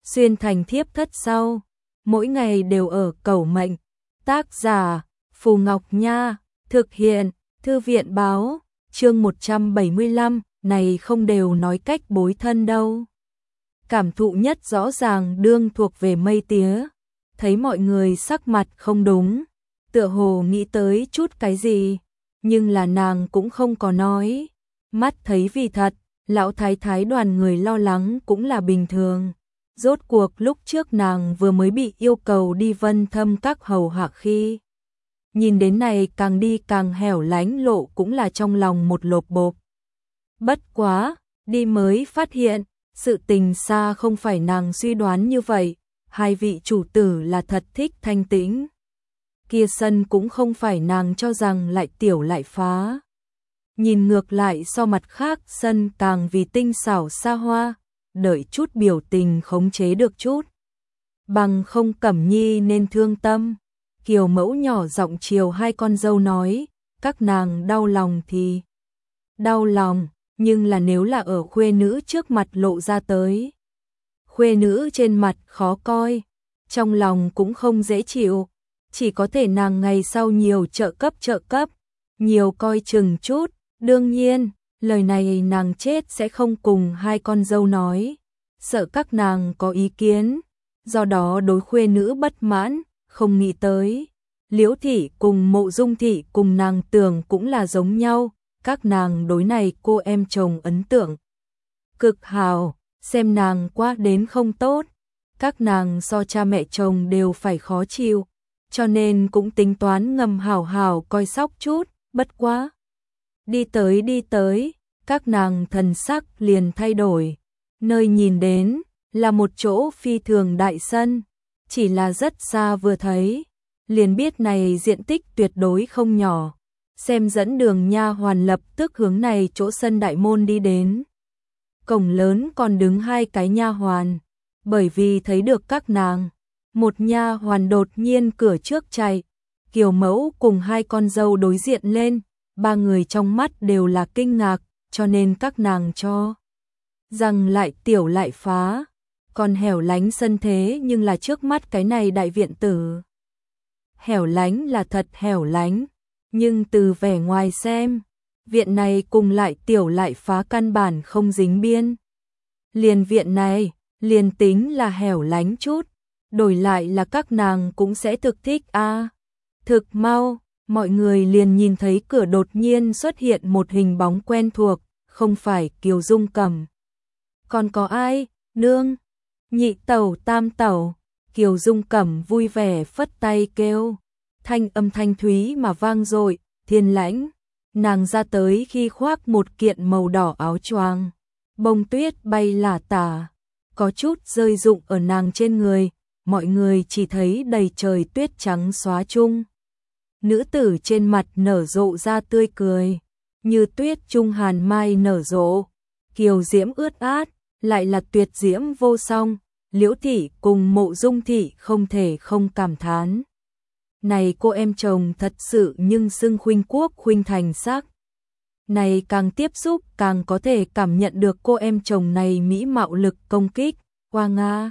xuyên thành thiếp thất sau, mỗi ngày đều ở cầu mệnh. Tác giả Phù Ngọc Nha, thực hiện Thư viện báo, chương 175, này không đều nói cách bối thân đâu. Cảm thụ nhất rõ ràng đương thuộc về Mây Tía, thấy mọi người sắc mặt không đúng, tựa hồ nghĩ tới chút cái gì, nhưng là nàng cũng không có nói. Mắt thấy vì thật, lão thái thái đoàn người lo lắng cũng là bình thường. Rốt cuộc lúc trước nàng vừa mới bị yêu cầu đi Vân Thâm các hầu hạ khi nhìn đến này càng đi càng hẻo lánh lộ cũng là trong lòng một lộp bộp. Bất quá, đi mới phát hiện, sự tình xa không phải nàng suy đoán như vậy, hai vị chủ tử là thật thích thanh tĩnh. Kia sân cũng không phải nàng cho rằng lại tiểu lại phá. Nhìn ngược lại so mặt khác sân càng vì tinh xảo xa hoa, đợi chút biểu tình khống chế được chút. Bằng không Cẩm Nhi nên thương tâm. Kiều mẫu nhỏ giọng chiều hai con dâu nói, các nàng đau lòng thì đau lòng, nhưng là nếu là ở khuê nữ trước mặt lộ ra tới. Khuê nữ trên mặt khó coi, trong lòng cũng không dễ chịu, chỉ có thể nàng ngày sau nhiều trợ cấp, nhiều coi chừng chút. Đương nhiên, lời này nàng chết sẽ không cùng hai con dâu nói, sợ các nàng có ý kiến, do đó đối khuê nữ bất mãn, không nghĩ tới. Liễu thị cùng Mộ Dung thị cùng nàng tưởng cũng là giống nhau, các nàng đối này cô em chồng ấn tượng cực hào, xem nàng quá đến không tốt, các nàng so cha mẹ chồng đều phải khó chịu, cho nên cũng tính toán ngầm hảo hảo coi sóc chút, bất quá. Đi tới, các nàng thần sắc liền thay đổi, nơi nhìn đến là một chỗ phi thường đại sân, chỉ là rất xa vừa thấy, liền biết này diện tích tuyệt đối không nhỏ. Xem dẫn đường nha hoàn lập tức hướng này chỗ sân đại môn đi đến. Cổng lớn còn đứng hai cái nha hoàn, bởi vì thấy được các nàng, một nha hoàn đột nhiên cửa trước chạy, Kiều mẫu cùng hai con dâu đối diện lên, ba người trong mắt đều là kinh ngạc, cho nên các nàng cho rằng lại tiểu lại phá, còn hẻo lánh sân thế nhưng là trước mắt cái này đại viện tử. Hẻo lánh là thật hẻo lánh, nhưng từ vẻ ngoài xem, viện này cùng lại tiểu lại phá căn bản không dính biên. Liền viện này, liền tính là hẻo lánh chút, đổi lại là các nàng cũng sẽ thực thích a. Thực mau, mọi người liền nhìn thấy cửa đột nhiên xuất hiện một hình bóng quen thuộc, không phải Kiều Dung Cẩm. Còn có ai? Nương, nhị tẩu, tam tẩu. Kiều Dung Cẩm vui vẻ phất tay kêu, thanh âm thanh thúy mà vang dội, Thiên Lãnh. Nàng ra tới khi khoác một kiện màu đỏ áo choàng, bông tuyết bay lả tả, có chút rơi rụng ở nàng trên người, mọi người chỉ thấy đầy trời tuyết trắng xóa chung. Nữ tử trên mặt nở rộ ra tươi cười, như tuyết trung hàn mai nở rộ, kiều diễm ướt át, lại là tuyệt diễm vô song. Liễu thị cùng Mộ Dung thị không thể không cảm thán. Này cô em chồng thật sự nhưng xưng khuynh quốc khuynh thành sắc. Này càng tiếp xúc càng có thể cảm nhận được cô em chồng này mỹ mạo lực công kích. Hoa Nga,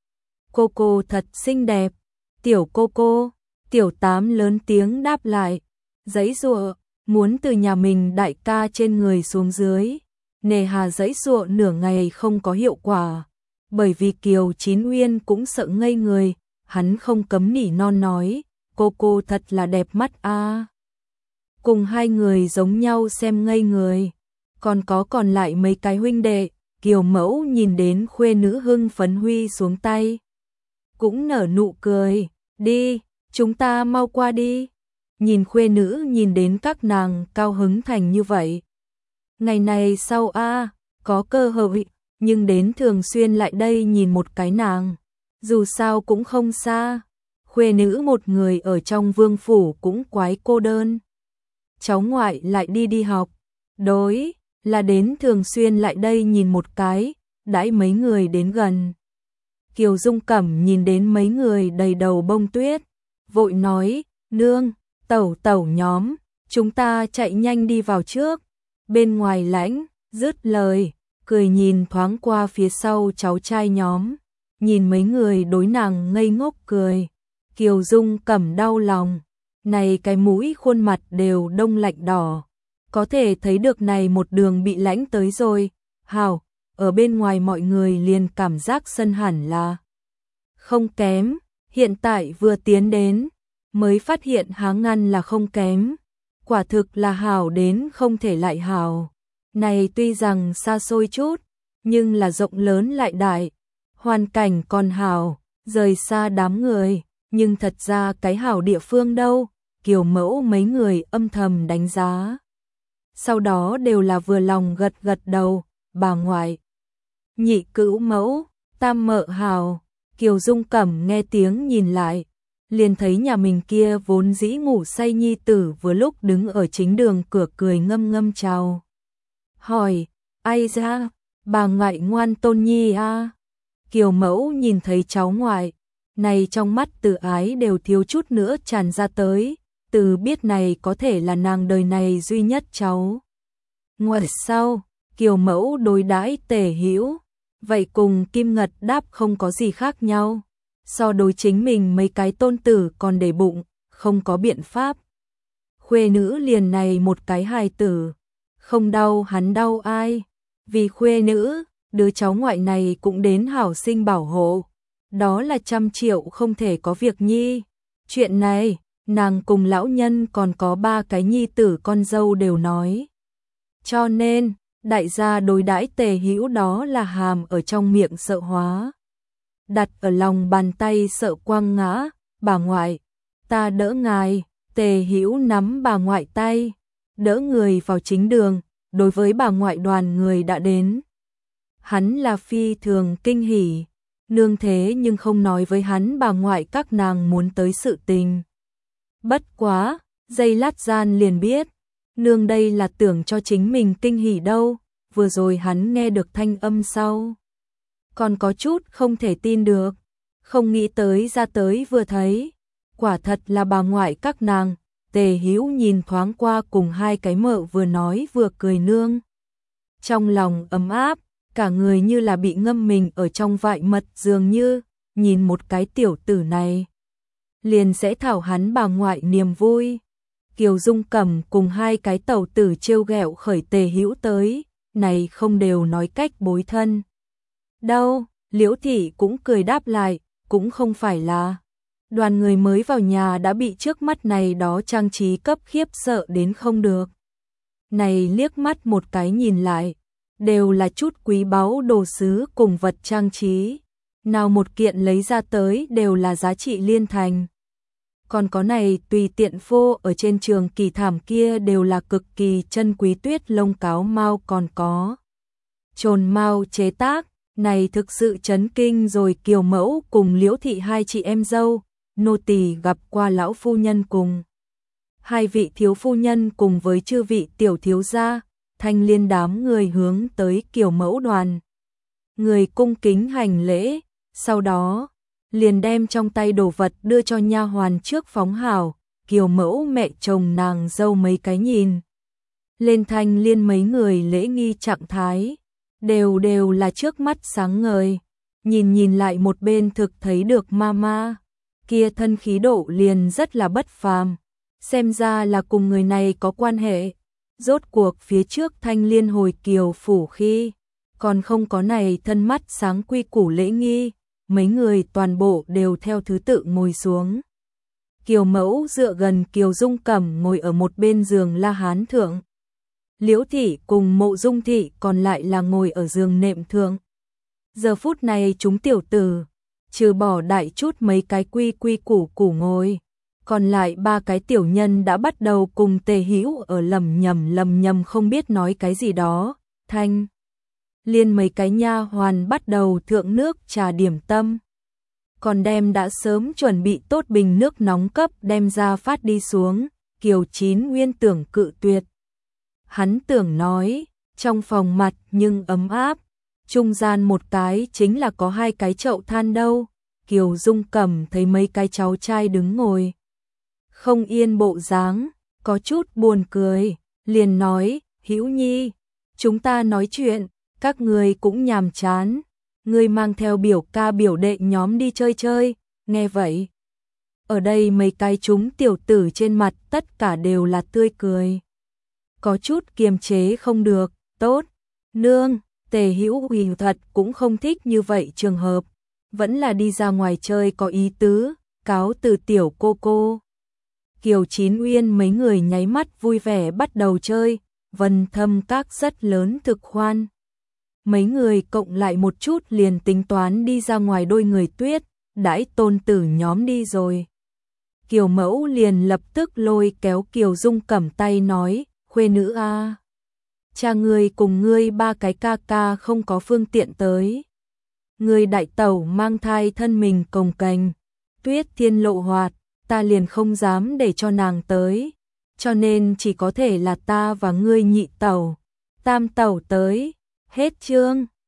cô thật xinh đẹp. Tiểu cô, tiểu tám lớn tiếng đáp lại, giãy giụa, muốn từ nhà mình đại ca trên người xuống dưới. Nề hà giãy giụa nửa ngày không có hiệu quả. Bởi vì Kiều Chín Uyên cũng sợ ngây người, hắn không cấm nỉ non nói, cô thật là đẹp mắt a. Cùng hai người giống nhau xem ngây người, còn lại mấy cái huynh đệ, Kiều mẫu nhìn đến khuê nữ hưng phấn huy xuống tay. Cũng nở nụ cười, đi, chúng ta mau qua đi. Nhìn khuê nữ nhìn đến các nàng cao hứng thành như vậy. Ngày này sau có cơ hội. Nhưng đến thường xuyên lại đây nhìn một cái nàng, dù sao cũng không xa, khuê nữ một người ở trong vương phủ cũng quái cô đơn. Cháu ngoại lại đi học, đối là đến thường xuyên lại đây nhìn một cái, đãi mấy người đến gần. Kiều Dung Cẩm nhìn đến mấy người đầy đầu bông tuyết, vội nói, nương, tẩu nhóm, chúng ta chạy nhanh đi vào trước, bên ngoài lãnh, dứt lời. Cười nhìn thoáng qua phía sau cháu trai nhóm, nhìn mấy người đối nàng ngây ngốc cười. Kiều Dung Cẩm đau lòng, này cái mũi khuôn mặt đều đông lạnh đỏ, có thể thấy được này một đường bị lãnh tới rồi. Hảo, ở bên ngoài mọi người liền cảm giác sân hẳn là không kém, hiện tại vừa tiến đến, mới phát hiện háng ngăn là không kém, quả thực là hảo đến không thể lại hảo. Này tuy rằng xa xôi chút, nhưng là rộng lớn lại đại, hoàn cảnh còn hảo, rời xa đám người, nhưng thật ra cái hảo địa phương đâu, Kiều Mẫu mấy người âm thầm đánh giá. Sau đó đều là vừa lòng gật gật đầu, bà ngoại, nhị cữu mẫu, tam mợ hảo. Kiều Dung Cẩm nghe tiếng nhìn lại, liền thấy nhà mình kia vốn dĩ ngủ say nhi tử vừa lúc đứng ở chính đường cửa cười ngâm ngâm chào. Hỏi, ai ra, bà ngoại ngoan tôn nhi a? Kiều Mẫu nhìn thấy cháu ngoại, này trong mắt từ ái đều thiếu chút nữa tràn ra tới, từ biết này có thể là nàng đời này duy nhất cháu. Ngoại sau, Kiều Mẫu đối đãi Tề Hữu, vậy cùng Kim Ngật đáp không có gì khác nhau, so đối chính mình mấy cái tôn tử còn để bụng, không có biện pháp. Khuê nữ liền này một cái hài tử, không đau hắn đau ai, vì khuê nữ, đứa cháu ngoại này cũng đến hảo sinh bảo hộ, đó là 100 triệu không thể có việc nhi. Chuyện này, nàng cùng lão nhân còn có 3 cái nhi tử con dâu đều nói. Cho nên, đại gia đối đãi Tề Hữu đó là hàm ở trong miệng sợ hóa, đặt ở lòng bàn tay sợ quăng ngã. Bà ngoại, ta đỡ ngài. Tề Hữu nắm bà ngoại tay, đỡ người vào chính đường. Đối với bà ngoại đoàn người đã đến, hắn là phi thường kinh hỉ, nương thế nhưng không nói với hắn bà ngoại các nàng muốn tới sự tình. Bất quá, giây lát gian liền biết, nương đây là tưởng cho chính mình kinh hỉ đâu. Vừa rồi hắn nghe được thanh âm sau, còn có chút không thể tin được, không nghĩ tới ra tới vừa thấy, quả thật là bà ngoại các nàng. Tề Hữu nhìn thoáng qua cùng 2 cái mợ vừa nói vừa cười nương, trong lòng ấm áp, cả người như là bị ngâm mình ở trong vại mật dường như, nhìn một cái tiểu tử này, liền sẽ thảo hắn bà ngoại niềm vui. Kiều Dung Cẩm cùng 2 cái tẩu tử trêu ghẹo khởi Tề Hữu tới, này không đều nói cách bối thân. Đâu, Liễu thị cũng cười đáp lại, cũng không phải là. Đoàn người mới vào nhà đã bị trước mắt này đó trang trí cấp khiếp sợ đến không được. Này liếc mắt một cái nhìn lại, đều là chút quý báu đồ sứ cùng vật trang trí. Nào một kiện lấy ra tới đều là giá trị liên thành. Còn có này tùy tiện phô ở trên trường kỳ thảm kia đều là cực kỳ chân quý tuyết lông cáo mao, còn có trồn mao chế tác. Này thực sự chấn kinh rồi. Kiều Mẫu cùng Liễu thị 2 chị em dâu, nô tỳ gặp qua lão phu nhân cùng 2 vị thiếu phu nhân cùng với chư vị tiểu thiếu gia. Thanh Liên đám người hướng tới Kiều Mẫu đoàn người cung kính hành lễ, sau đó liền đem trong tay đồ vật đưa cho nha hoàn trước phóng hảo. Kiều Mẫu mẹ chồng nàng dâu mấy cái nhìn lên Thanh Liên mấy người lễ nghi trạng thái, đều là trước mắt sáng ngời. Nhìn lại một bên thực thấy được mama kia thân khí độ liền rất là bất phàm, xem ra là cùng người này có quan hệ. Rốt cuộc phía trước Thanh Liên hồi Kiều phủ khi còn không có này thân mắt sáng quy củ lễ nghi, mấy người toàn bộ đều theo thứ tự ngồi xuống. Kiều Mẫu dựa gần Kiều Dung Cẩm ngồi ở một bên giường la hán thượng, Liễu thị cùng Mộ Dung thị còn lại là ngồi ở giường nệm thượng. Giờ phút này chúng tiểu tử, trừ bỏ đại chút mấy cái quy củ ngồi, còn lại 3 cái tiểu nhân đã bắt đầu cùng Tề Hữu ở lầm nhầm không biết nói cái gì đó. Thanh Liên mấy cái nha hoàn bắt đầu thượng nước trà điểm tâm, còn đem đã sớm chuẩn bị tốt bình nước nóng cấp đem ra phát đi xuống. Kiều Chín Nguyên tưởng cự tuyệt, hắn tưởng nói trong phòng mặt nhưng ấm áp, trung gian một cái chính là có 2 cái chậu than đâu. Kiều Dung Cẩm thấy mấy cái cháu trai đứng ngồi không yên bộ dáng, có chút buồn cười, liền nói, Hữu Nhi, chúng ta nói chuyện, các người cũng nhàm chán, ngươi mang theo biểu ca biểu đệ nhóm đi chơi chơi, nghe vậy. Ở đây mấy cái chúng tiểu tử trên mặt tất cả đều là tươi cười. Có chút kiềm chế không được, tốt, nương, Tề Hữu Uy thật cũng không thích như vậy trường hợp, vẫn là đi ra ngoài chơi có ý tứ, cáo từ tiểu cô cô. Kiều Chín Uyên mấy người nháy mắt vui vẻ bắt đầu chơi, Vân Thâm Các rất lớn thực khoan. Mấy người cộng lại một chút liền tính toán đi ra ngoài đôi người tuyết, đãi tôn tử nhóm đi rồi. Kiều Mẫu liền lập tức lôi kéo Kiều Dung cầm tay nói, khuê nữ a, cha ngươi cùng ngươi ba cái ca ca không có phương tiện tới. Ngươi đại tẩu mang thai thân mình cồng kềnh, Tuyết Thiên lộ hoạt, ta liền không dám để cho nàng tới, cho nên chỉ có thể là ta và ngươi nhị tẩu, tam tẩu tới. Hết chương.